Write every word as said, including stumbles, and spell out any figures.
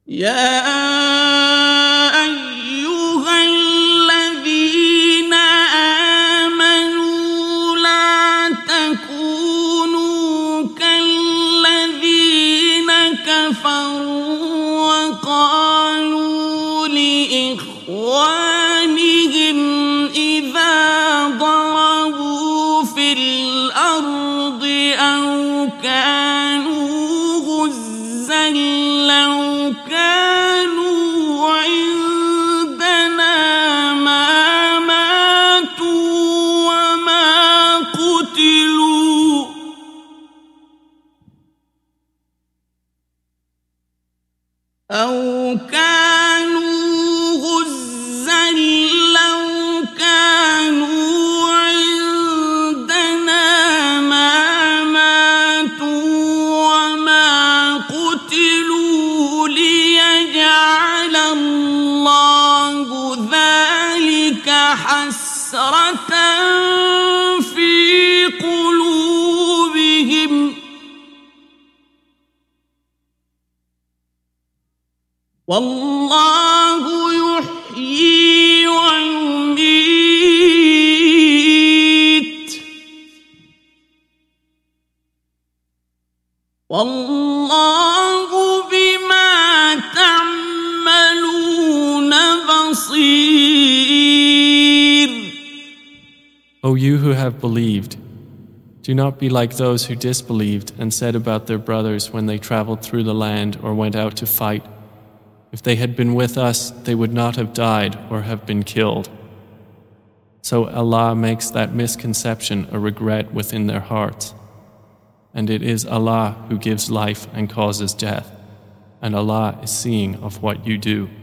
يا أيها الذين آمنوا لا تكونوا كالذين كفروا وقالوا لإخوانهم إذا ضربوا في الأرض أو كانوا غزا لو كانوا عندنا ما ماتوا وما قتلوا أو كانوا غزا لو كانوا عندنا ما ماتوا وما قتلوا ليجعل الله ذلك حسرة في قلوبهم والله يحيي ويميت والله بما تعملون بصير. O you who have believed, do not be like those who disbelieved and said about their brothers when they traveled through the land or went out to fight, if they had been with us, they would not have died or have been killed. So Allah makes that misconception a regret within their hearts. And it is Allah who gives life and causes death, and Allah is seeing of what you do.